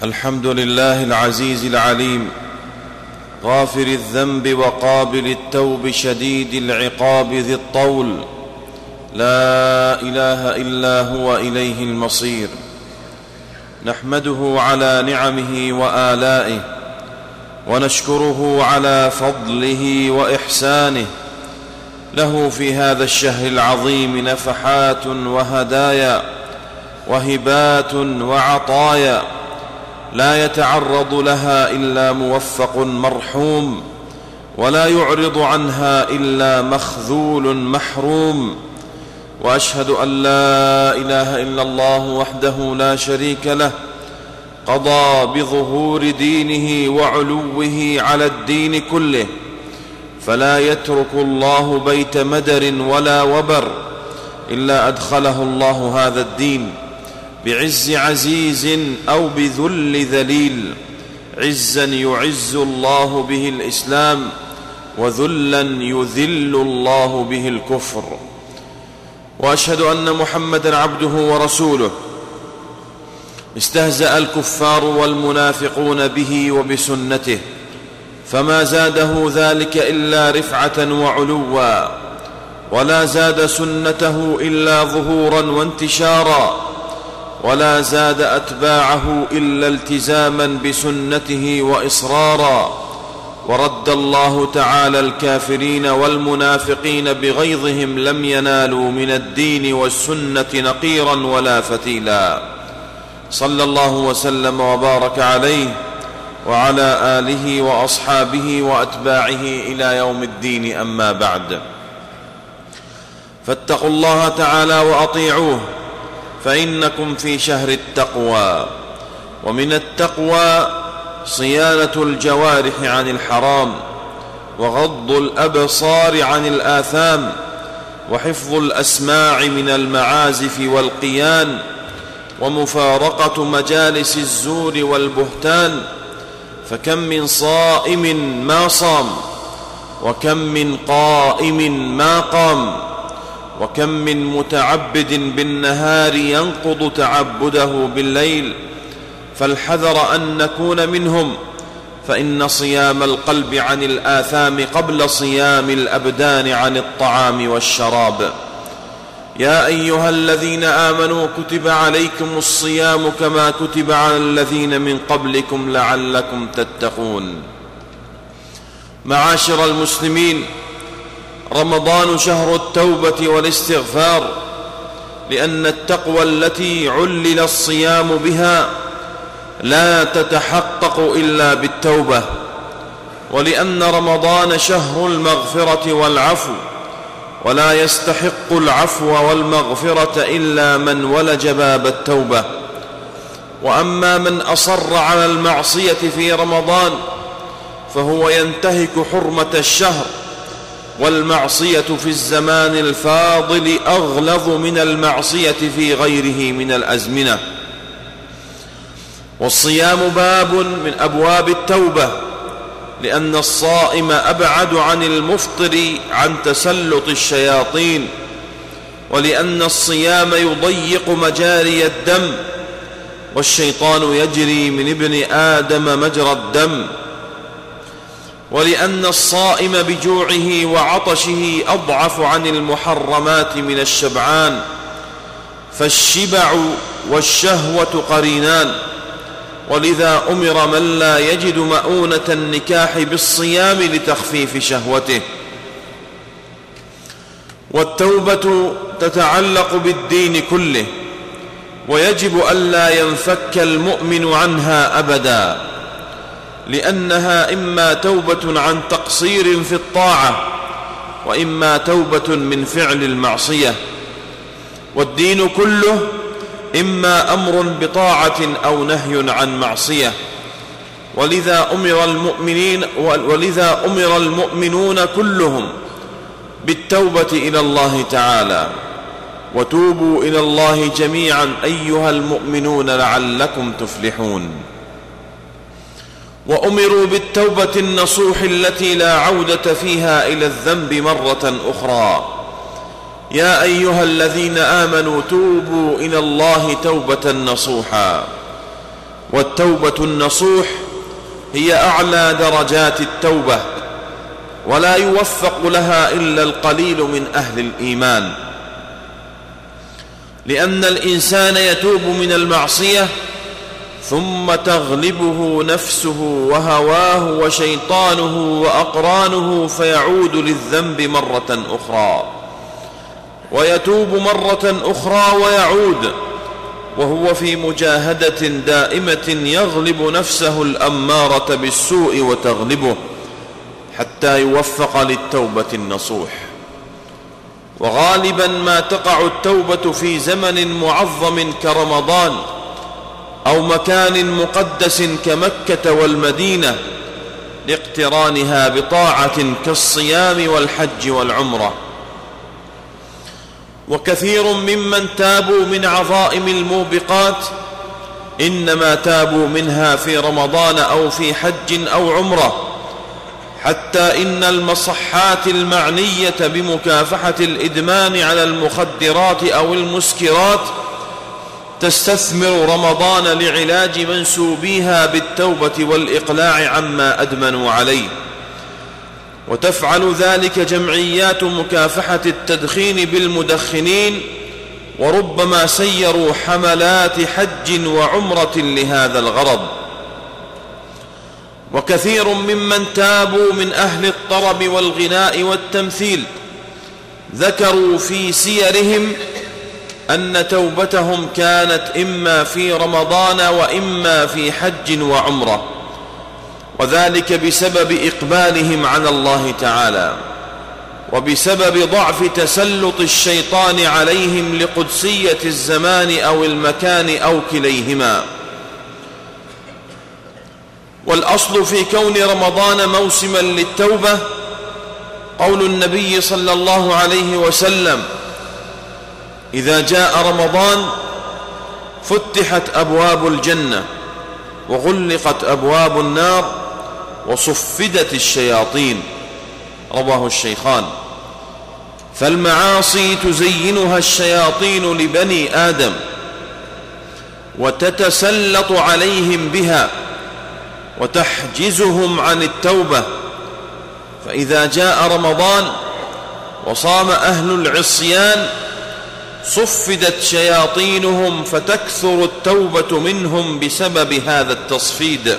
الحمد لله العزيز العليم غافر الذنب وقابل التوب شديد العقاب ذي الطول، لا إله إلا هو إليه المصير. نحمده على نعمه وآلائه، ونشكره على فضله وإحسانه. له في هذا الشهر العظيم نفحات وهدايا وهبات وعطايا، لا يتعرض لها إلا موفق مرحوم، ولا يعرض عنها إلا مخذول محروم. وأشهد أن لا إله إلا الله وحده لا شريك له، قضى بظهور دينه وعلوه على الدين كله، فلا يترك الله بيت مدر ولا وبر إلا أدخله الله هذا الدين بعز عزيز أو بذل ذليل. عزا يعز الله به الإسلام، وذلا يذل الله به الكفر. وأشهد أن محمدًا عبده ورسوله. استهزأ الكفار والمنافقون به وبسنته، فما زاده ذلك إلا رفعة وعلوا، ولا زاد سنته إلا ظهورا وانتشارا، ولا زاد أتباعه إلا التزاما بسنته وإصرارا. ورد الله تعالى الكافرين والمنافقين بغيظهم لم ينالوا من الدين والسنة نقيرا ولا فتيلا. صلى الله وسلم وبارك عليه وعلى آله وأصحابه وأتباعه إلى يوم الدين. أما بعد، فاتقوا الله تعالى وأطيعوه، فإنكم في شهر التقوى. ومن التقوى صيانة الجوارح عن الحرام، وغض الأبصار عن الآثام، وحفظ الأسماع من المعازف والقيان، ومفارقة مجالس الزور والبهتان. فكم من صائم ما صام، وكم من قائم ما قام، وكم من متعبد بالنهار ينقض تعبده بالليل. فالحذر أن نكون منهم، فإن صيام القلب عن الآثام قبل صيام الأبدان عن الطعام والشراب. يا أيها الذين آمنوا كتب عليكم الصيام كما كتب على الذين من قبلكم لعلكم تتقون. معاشر المسلمين، رمضان شهر التوبة والاستغفار، لأن التقوى التي علل الصيام بها لا تتحقق إلا بالتوبة، ولأن رمضان شهر المغفرة والعفو، ولا يستحق العفو والمغفرة إلا من ولج باب التوبة. وأما من أصر على المعصية في رمضان فهو ينتهك حرمة الشهر، والمعصية في الزمان الفاضل أغلظ من المعصية في غيره من الأزمنة. والصيام باب من أبواب التوبة، لأن الصائم أبعد عن المفطر عن تسلط الشياطين، ولأن الصيام يضيق مجاري الدم، والشيطان يجري من ابن آدم مجرى الدم. ولأن الصائم بجوعه وعطشه أضعف عن المحرمات من الشبعان، فالشبع والشهوة قرينان. ولذا أمر من لا يجد مؤونة النكاح بالصيام لتخفيف شهوته. والتوبة تتعلق بالدين كله، ويجب ألا ينفك المؤمن عنها أبدا، لأنها إما توبة عن تقصير في الطاعة، وإما توبة من فعل المعصية. والدين كله إما أمر بطاعة أو نهي عن معصية. ولذا أمر المؤمنون كلهم بالتوبة إلى الله تعالى. وتوبوا إلى الله جميعا أيها المؤمنون لعلكم تفلحون. وأمروا بالتوبة النصوح التي لا عودة فيها إلى الذنب مرة أخرى. يا أيها الذين آمنوا توبوا إلى الله توبة نصوحا. والتوبة النصوح هي أعلى درجات التوبة، ولا يوفق لها إلا القليل من أهل الإيمان، لأن الإنسان يتوب من المعصية ثم تغلبه نفسه وهواه وشيطانه وأقرانه فيعود للذنب مرة أخرى، ويتوب مرة أخرى ويعود، وهو في مجاهدة دائمة يغلب نفسه الأمارة بالسوء وتغلبه حتى يوفق للتوبة النصوح. وغالبا ما تقع التوبة في زمن معظم كرمضان، أو مكان مقدس كمكة والمدينة، لاقترانها بطاعة كالصيام والحج والعمرة. وكثير ممن تابوا من عظائم الموبقات إنما تابوا منها في رمضان أو في حج أو عمرة، حتى إن المصحات المعنية بمكافحة الإدمان على المخدرات أو المسكرات تستثمر رمضان لعلاج منسوبيها بالتوبة والإقلاع عما أدمنوا عليه، وتفعل ذلك جمعيات مكافحة التدخين بالمدخنين، وربما سيروا حملات حج وعمرة لهذا الغرض. وكثير ممن تابوا من أهل الطرب والغناء والتمثيل ذكروا في سيرهم أن توبتهم كانت إما في رمضان وإما في حج وعمرة، وذلك بسبب إقبالهم على الله تعالى، وبسبب ضعف تسلط الشيطان عليهم لقدسية الزمان أو المكان أو كليهما. والأصل في كون رمضان موسما للتوبة قول النبي صلى الله عليه وسلم: إذا جاء رمضان فتحت أبواب الجنة وغلقت أبواب النار وصفدت الشياطين، رواه الشيخان. فالمعاصي تزينها الشياطين لبني آدم وتتسلط عليهم بها وتحجزهم عن التوبة، فإذا جاء رمضان وصام أهل العصيان صفدت شياطينهم فتكثر التوبة منهم بسبب هذا التصفيد،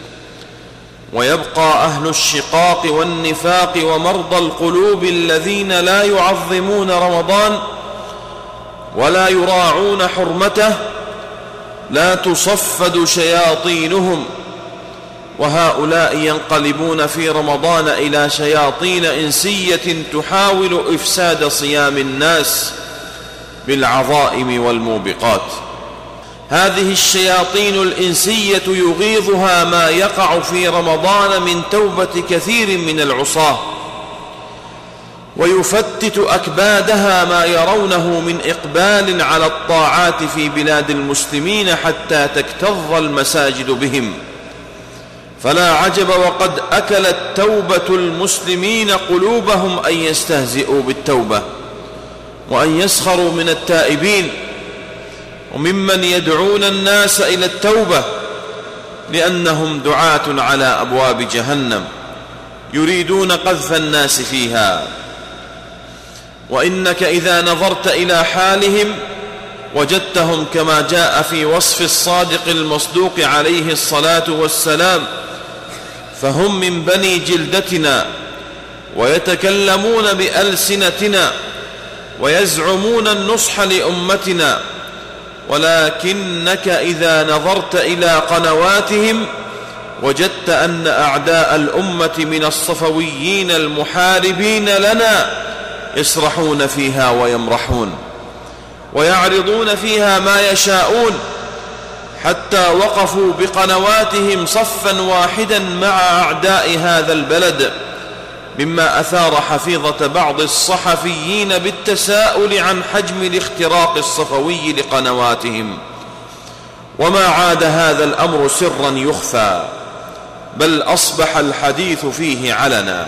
ويبقى أهل الشقاق والنفاق ومرضى القلوب الذين لا يعظمون رمضان ولا يراعون حرمته لا تصفد شياطينهم، وهؤلاء ينقلبون في رمضان إلى شياطين إنسية تحاول إفساد صيام الناس بالعظائم والموبقات. هذه الشياطين الإنسية يغيظها ما يقع في رمضان من توبة كثير من العصاة، ويفتت أكبادها ما يرونه من إقبال على الطاعات في بلاد المسلمين حتى تكتظ المساجد بهم. فلا عجب وقد أكلت توبة المسلمين قلوبهم أن يستهزئوا بالتوبة وأن يسخروا من التائبين وممن يدعون الناس إلى التوبة، لأنهم دعاة على أبواب جهنم يريدون قذف الناس فيها. وإنك إذا نظرت إلى حالهم وجدتهم كما جاء في وصف الصادق المصدوق عليه الصلاة والسلام: فهم من بني جلدتنا ويتكلمون بألسنتنا ويزعمون النصح لأمتنا، ولكنك إذا نظرت إلى قنواتهم وجدت أن أعداء الأمة من الصفويين المحاربين لنا يسرحون فيها ويمرحون ويعرضون فيها ما يشاءون، حتى وقفوا بقنواتهم صفا واحدا مع أعداء هذا البلد، مما أثار حفيظة بعض الصحفيين بالتساؤل عن حجم الاختراق الصفوي لقنواتهم. وما عاد هذا الأمر سرا يخفى، بل أصبح الحديث فيه علنا.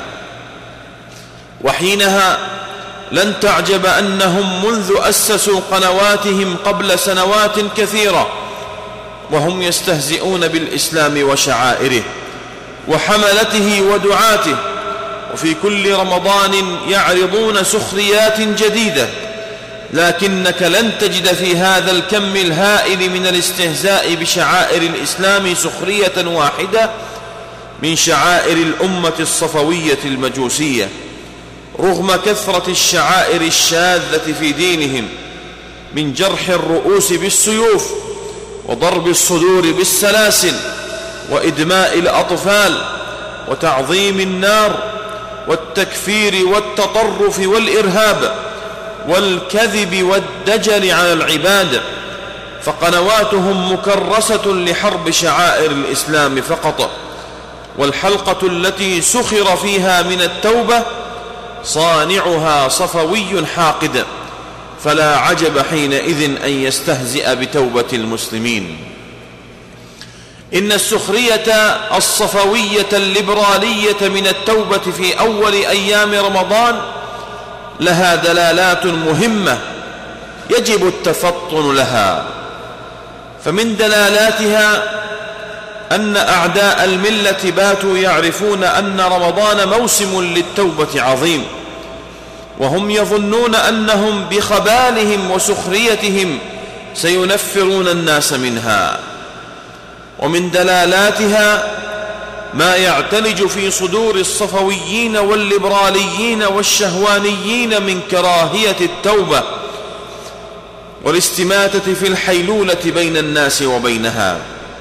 وحينها لن تعجب أنهم منذ أسسوا قنواتهم قبل سنوات كثيرة وهم يستهزئون بالإسلام وشعائره وحملته ودعاته، وفي كل رمضان يعرضون سخريات جديدة، لكنك لن تجد في هذا الكم الهائل من الاستهزاء بشعائر الإسلام سخرية واحدة من شعائر الأمة الصفوية المجوسية، رغم كثرة الشعائر الشاذة في دينهم من جرح الرؤوس بالسيوف وضرب الصدور بالسلاسل وإدماء الأطفال وتعظيم النار والتكفير والتطرف والإرهاب والكذب والدجل على العباد، فقنواتهم مكرسة لحرب شعائر الإسلام فقط، والحلقة التي سخر فيها من التوبة صانعها صفوي حاقد، فلا عجب حينئذ أن يستهزئ بتوبة المسلمين. إن السخرية الصفوية الليبرالية من التوبة في أول أيام رمضان لها دلالات مهمة يجب التفطن لها، فمن دلالاتها أن أعداء الملة باتوا يعرفون أن رمضان موسم للتوبة عظيم، وهم يظنون أنهم بخبالهم وسخريتهم سينفرون الناس منها. ومن دلالاتها ما يعتلج في صدور الصفويين والليبراليين والشهوانيين من كراهية التوبة والاستماتة في الحيلولة بين الناس وبينها.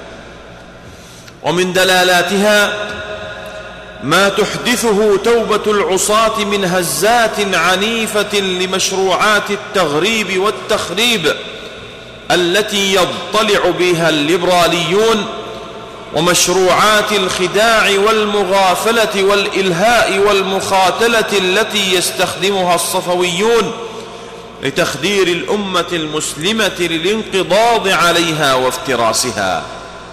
ومن دلالاتها ما تحدثه توبة العصاة من هزات عنيفة لمشروعات التغريب والتخريب التي يضطلع بها الليبراليون، ومشروعات الخداع والمغافلة والإلهاء والمخاتلة التي يستخدمها الصفويون لتخدير الأمة المسلمة للانقضاض عليها وافتراسها.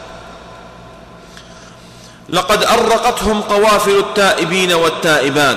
لقد أرقتهم قوافل التائبين والتائبات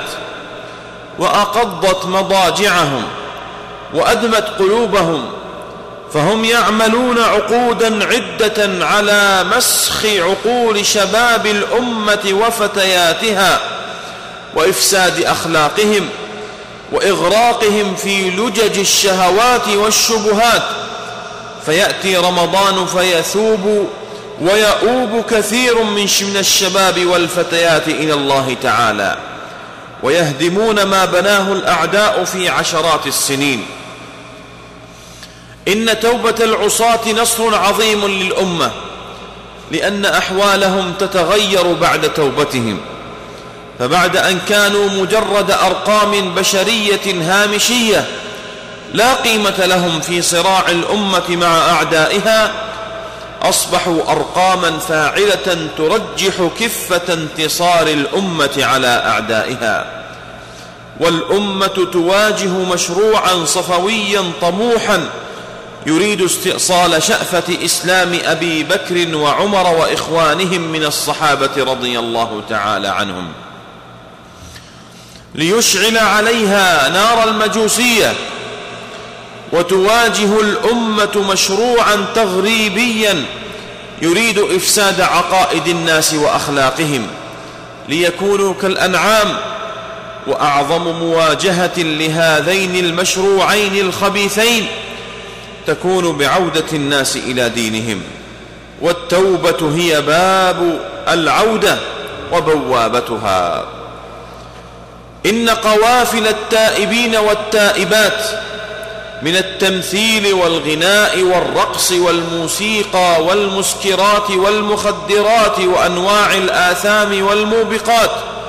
وأقضت مضاجعهم وأدمت قلوبهم، فهم يعملون عقودا عدة على مسخ عقول شباب الأمة وفتياتها وإفساد أخلاقهم وإغراقهم في لجج الشهوات والشبهات، فيأتي رمضان فيثوب ويؤوب كثير من الشباب والفتيات إلى الله تعالى، ويهدمون ما بناه الأعداء في عشرات السنين. إن توبة العصاة نصر عظيم للأمة، لأن أحوالهم تتغير بعد توبتهم، فبعد أن كانوا مجرد أرقام بشرية هامشية لا قيمة لهم في صراع الأمة مع أعدائها، أصبحوا أرقاما فاعلة ترجح كفة انتصار الأمة على أعدائها. والأمة تواجه مشروعا صفويا طموحا يريد استئصال شأفة إسلام أبي بكر وعمر وإخوانهم من الصحابة رضي الله تعالى عنهم، ليشعل عليها نار المجوسية، وتواجه الأمة مشروعا تغريبيا يريد إفساد عقائد الناس وأخلاقهم ليكونوا كالأنعام. وأعظم مواجهة لهذين المشروعين الخبيثين تكون بعودة الناس إلى دينهم، والتوبة هي باب العودة وبوابتها. إن قوافل التائبين والتائبات من التمثيل والغناء والرقص والموسيقى والمسكرات والمخدرات وأنواع الآثام والموبقات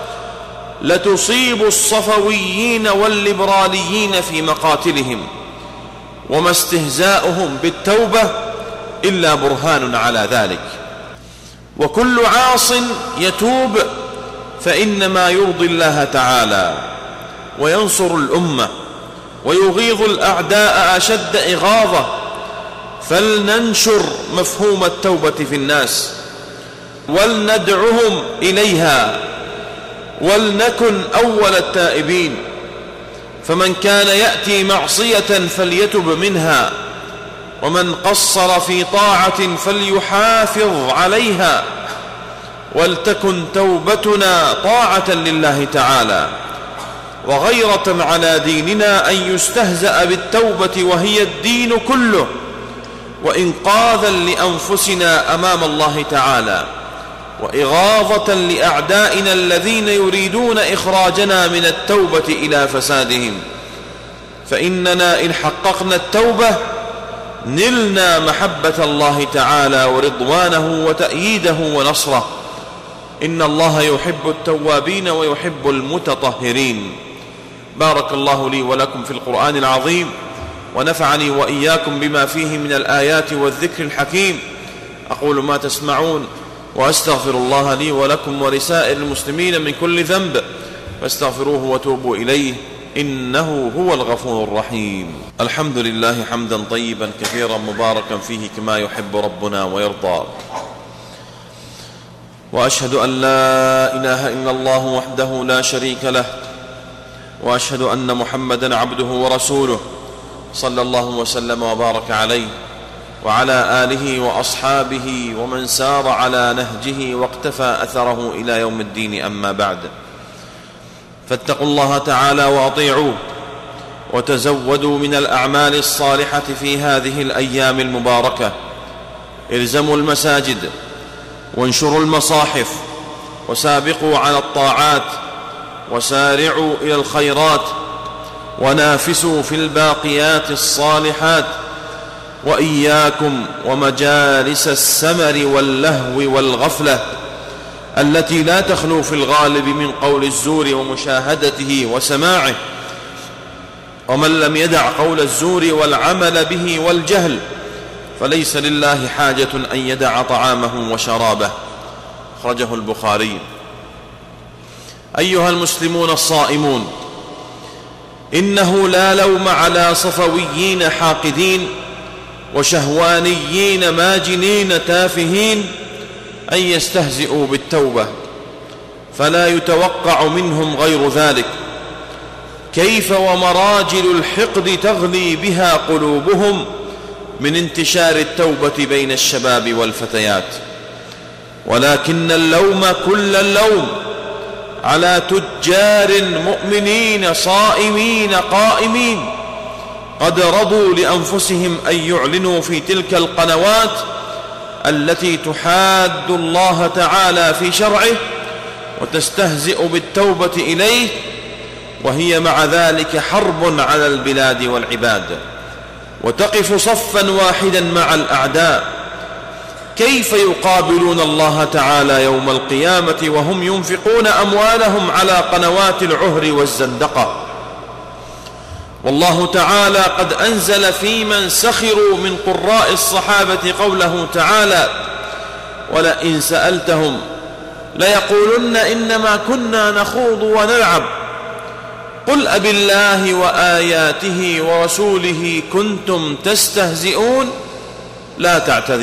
لتصيب الصفويين والليبراليين في مقاتلهم، وما استهزاؤهم بالتوبة إلا برهان على ذلك. وكل عاص يتوب فإنما يرضي الله تعالى وينصر الأمة ويغيظ الأعداء أشد إغاظة، فلننشر مفهوم التوبة في الناس ولندعهم إليها، ولنكن أول التائبين. فمن كان يأتي معصية فليتب منها، ومن قصر في طاعة فليحافظ عليها، ولتكن توبتنا طاعة لله تعالى وغيرة على ديننا أن يستهزأ بالتوبة وهي الدين كله، وإنقاذا لأنفسنا أمام الله تعالى، وإغاظة لأعدائنا الذين يريدون إخراجنا من التوبة إلى فسادهم. فإننا إن حققنا التوبة نلنا محبة الله تعالى ورضوانه وتأييده ونصره. إن الله يحب التوابين ويحب المتطهرين. بارك الله لي ولكم في القرآن العظيم، ونفعني وإياكم بما فيه من الآيات والذكر الحكيم. أقول ما تسمعون، وأستغفر الله لي ولكم ولسائر المسلمين من كل ذنب، فاستغفروه وتوبوا إليه إنه هو الغفور الرحيم. الحمد لله حمدا طيبا كثيرا مباركا فيه كما يحب ربنا ويرضى، وأشهد أن لا إله إلا الله وحده لا شريك له، وأشهد أن محمدا عبده ورسوله صلى الله وسلم وبارك عليه وعلى آله وأصحابه ومن سار على نهجه واقتفى أثره إلى يوم الدين. أما بعد، فاتقوا الله تعالى وأطيعوه، وتزودوا من الأعمال الصالحة في هذه الأيام المباركة. الزموا المساجد، وانشروا المصاحف، وسابقوا على الطاعات، وسارعوا إلى الخيرات، ونافسوا في الباقيات الصالحات، وإياكم ومجالس السمر واللهو والغفلة التي لا تخلو في الغالب من قول الزور ومشاهدته وسماعه. ومن لم يدع قول الزور والعمل به والجهل فليس لله حاجة أن يدع طعامه وشرابه. أخرجه البخاري. أيها المسلمون الصائمون، إنه لا لوم على صفويين حاقدين وشهوانيين ماجنين تافهين أن يستهزئوا بالتوبة، فلا يتوقع منهم غير ذلك. كيف ومراجل الحقد تغلي بها قلوبهم من انتشار التوبة بين الشباب والفتيات. ولكن اللوم كل اللوم على تجار مؤمنين صائمين قائمين قد رضوا لأنفسهم أن يعلنوا في تلك القنوات التي تحاد الله تعالى في شرعه وتستهزئ بالتوبة إليه، وهي مع ذلك حرب على البلاد والعباد، وتقف صفا واحدا مع الأعداء. كيف يقابلون الله تعالى يوم القيامة وهم ينفقون أموالهم على قنوات العهر والزندقة؟ والله تعالى قد أنزل في من سخروا من قراء الصحابة قوله تعالى: ولئن سألتهم ليقولن إنما كنا نخوض ونلعب قل أبالله وآياته ورسوله كنتم تستهزئون لا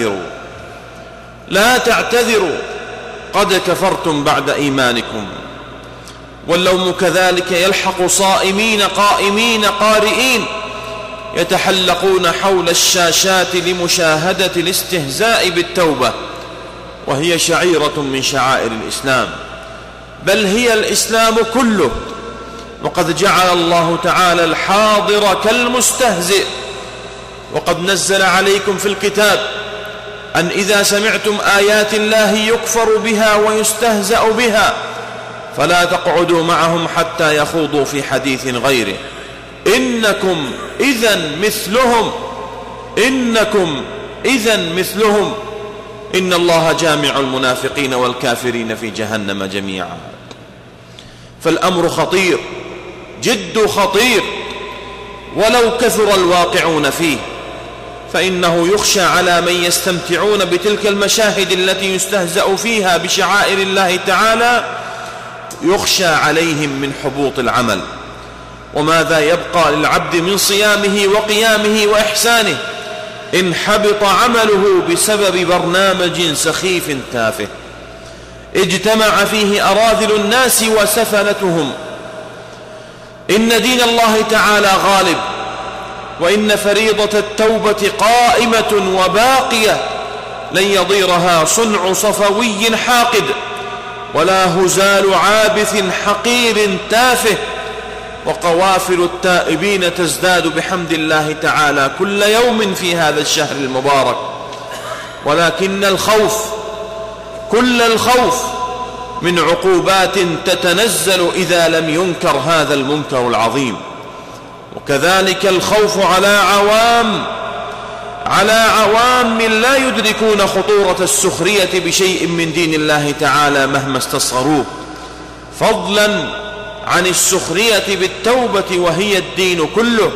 تعتذروا قد كفرتم بعد إيمانكم. واللوم كذلك يلحق صائمين قائمين قارئين يتحلقون حول الشاشات لمشاهدة الاستهزاء بالتوبة، وهي شعيرة من شعائر الإسلام، بل هي الإسلام كله. وقد جعل الله تعالى الحاضر كالمستهزئ، وقد نزل عليكم في الكتاب أن إذا سمعتم آيات الله يكفر بها ويستهزأ بها فلا تقعدوا معهم حتى يخوضوا في حديث غيره إنكم إذا مثلهم إن الله جامع المنافقين والكافرين في جهنم جميعا. فالأمر خطير، جد خطير، ولو كثر الواقعون فيه، فإنه يخشى على من يستمتعون بتلك المشاهد التي يستهزأ فيها بشعائر الله تعالى، يخشى عليهم من حبوط العمل. وماذا يبقى للعبد من صيامه وقيامه وإحسانه إن حبط عمله بسبب برنامج سخيف تافه اجتمع فيه أراذل الناس وسفلتهم؟ إن دين الله تعالى غالب، وإن فريضة التوبة قائمة وباقية، لن يضيرها صنع صفوي حاقد، ولا هزال عابث حقير تافه، وقوافل التائبين تزداد بحمد الله تعالى كل يوم في هذا الشهر المبارك. ولكن الخوف، كل الخوف من عقوبات تتنزل إذا لم ينكر هذا المنكر العظيم، وكذلك الخوف على عوام لا يدركون خطورة السخرية بشيء من دين الله تعالى مهما استصغروه، فضلا عن السخرية بالتوبة وهي الدين كله.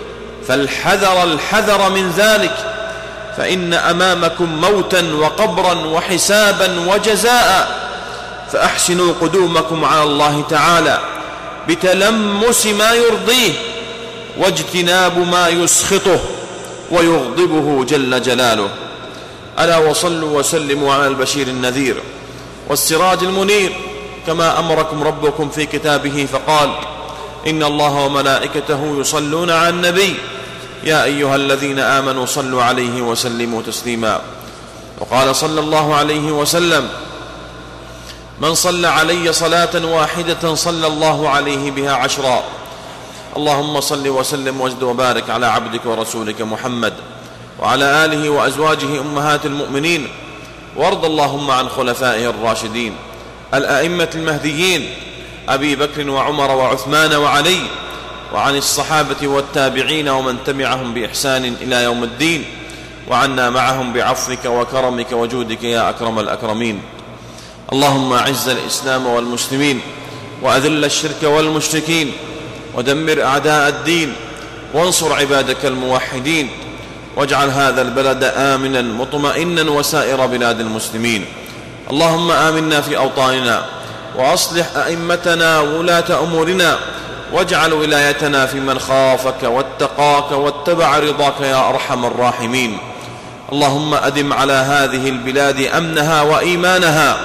فالحذر من ذلك، فإن أمامكم موتا وقبرا وحسابا وجزاء، فأحسنوا قدومكم على الله تعالى بتلمس ما يرضيه واجتناب ما يسخطه ويغضبه جل جلاله. ألا وصلوا وسلموا على البشير النذير والسراج المنير، كما أمركم ربكم في كتابه فقال: إن الله وملائكته يصلون على النبي يا أيها الذين آمنوا صلوا عليه وسلموا تسليما. وقال صلى الله عليه وسلم: من صلى علي صلاة واحدة صلى الله عليه بها 10. اللهم صل وسلم وازد وبارك على عبدك ورسولك محمد وعلى آله وأزواجه أمهات المؤمنين، وارض اللهم عن خلفائه الراشدين الأئمة المهديين أبي بكر وعمر وعثمان وعلي، وعن الصحابة والتابعين ومن تبعهم بإحسان إلى يوم الدين، وعنا معهم بعفوك وكرمك وجودك يا أكرم الأكرمين. اللهم أعز الإسلام والمسلمين، وأذل الشرك والمشركين، ودمر أعداء الدين، وانصر عبادك الموحدين، واجعل هذا البلد آمنا مطمئنا وسائر بلاد المسلمين. اللهم آمنا في أوطاننا، وأصلح أئمتنا وولاة أمورنا، واجعل ولايتنا في من خافك واتقاك واتبع رضاك يا أرحم الراحمين. اللهم أدم على هذه البلاد أمنها وإيمانها.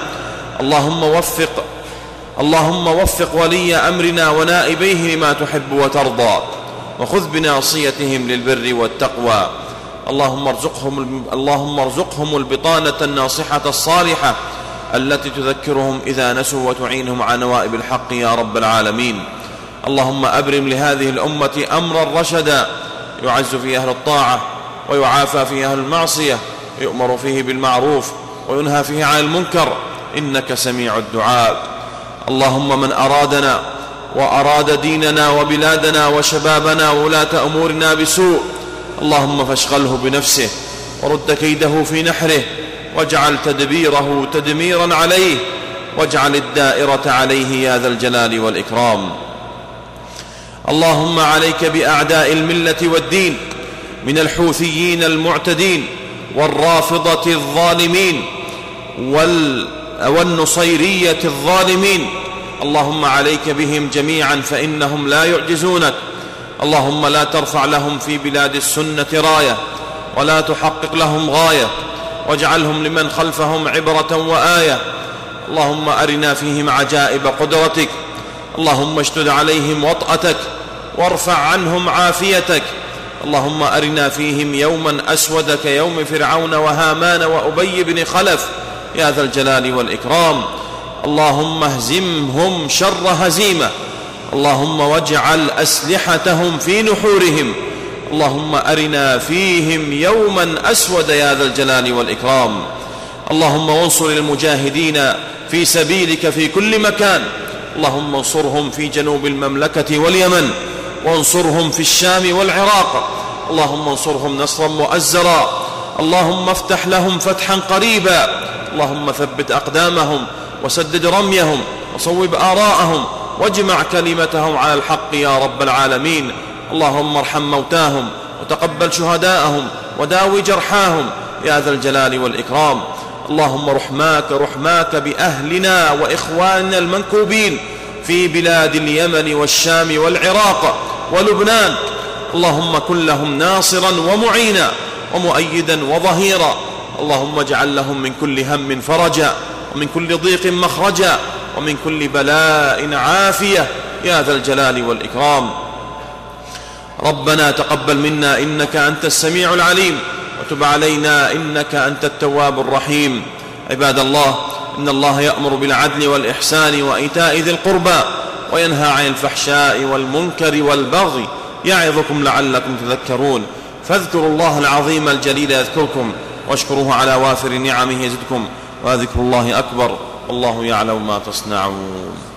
اللهم وفق ولي أمرنا ونائبيه لما تحب وترضى، وخذ بناصيتهم للبر والتقوى. اللهم ارزقهم البطانة الناصحة الصالحة التي تذكرهم إذا نسوا وتعينهم على نوائب الحق يا رب العالمين. اللهم أبرم لهذه الأمة أمرا رشدا، يعز فيه أهل الطاعة ويعافى فيه أهل المعصية، يؤمر فيه بالمعروف وينهى فيه عن المنكر، إنك سميع الدعاء. اللهم من أرادنا وأراد ديننا وبلادنا وشبابنا وولاة أمورنا بسوء، اللهم فاشغله بنفسه ورد كيده في نحره، واجعل تدبيره تدميرا عليه، واجعل الدائرة عليه يا ذا الجلال والإكرام. اللهم عليك بأعداء الملة والدين من الحوثيين المعتدين والرافضة الظالمين والنصيرية الظالمين. اللهم عليك بهم جميعا فإنهم لا يعجزونك. اللهم لا ترفع لهم في بلاد السنة راية، ولا تحقق لهم غاية، واجعلهم لمن خلفهم عبرة وآية. اللهم أرنا فيهم عجائب قدرتك. اللهم اشتد عليهم وطأتك وارفع عنهم عافيتك. اللهم أرنا فيهم يوما أسود كيوم فرعون وهامان وأبي بن خلف يا ذا الجلال والإكرام. اللهم اهزمهم شر هزيمة. اللهم واجعل أسلحتهم في نحورهم. اللهم أرنا فيهم يوما أسود يا ذا الجلال والإكرام. اللهم وانصر المجاهدين في سبيلك في كل مكان. اللهم انصرهم في جنوب المملكة واليمن، وانصرهم في الشام والعراق. اللهم انصرهم نصرا مؤزرا. اللهم افتح لهم فتحا قريبا. اللهم ثبت أقدامهم وسدد رميهم وصوب آراءهم واجمع كلمتهم على الحق يا رب العالمين. اللهم ارحم موتاهم وتقبل شهداءهم وداوي جرحاهم يا ذا الجلال والإكرام. اللهم رحماك بأهلنا وإخواننا المنكوبين في بلاد اليمن والشام والعراق ولبنان. اللهم كن لهم ناصرا ومعينا ومؤيدا وظهيرا. اللهم اجعل لهم من كل هم فرجا، ومن كل ضيق مخرجا، ومن كل بلاء عافية يا ذا الجلال والإكرام. ربنا تقبل منا إنك أنت السميع العليم، وتب علينا إنك أنت التواب الرحيم. عباد الله، إن الله يأمر بالعدل والإحسان وإيتاء ذي القربى وينهى عن الفحشاء والمنكر والبغي يعظكم لعلكم تذكرون. فاذكروا الله العظيم الجليل يذكركم، واشكروه على وافر نعمه يزدكم، وذكر الله أكبر، والله يعلم ما تصنعون.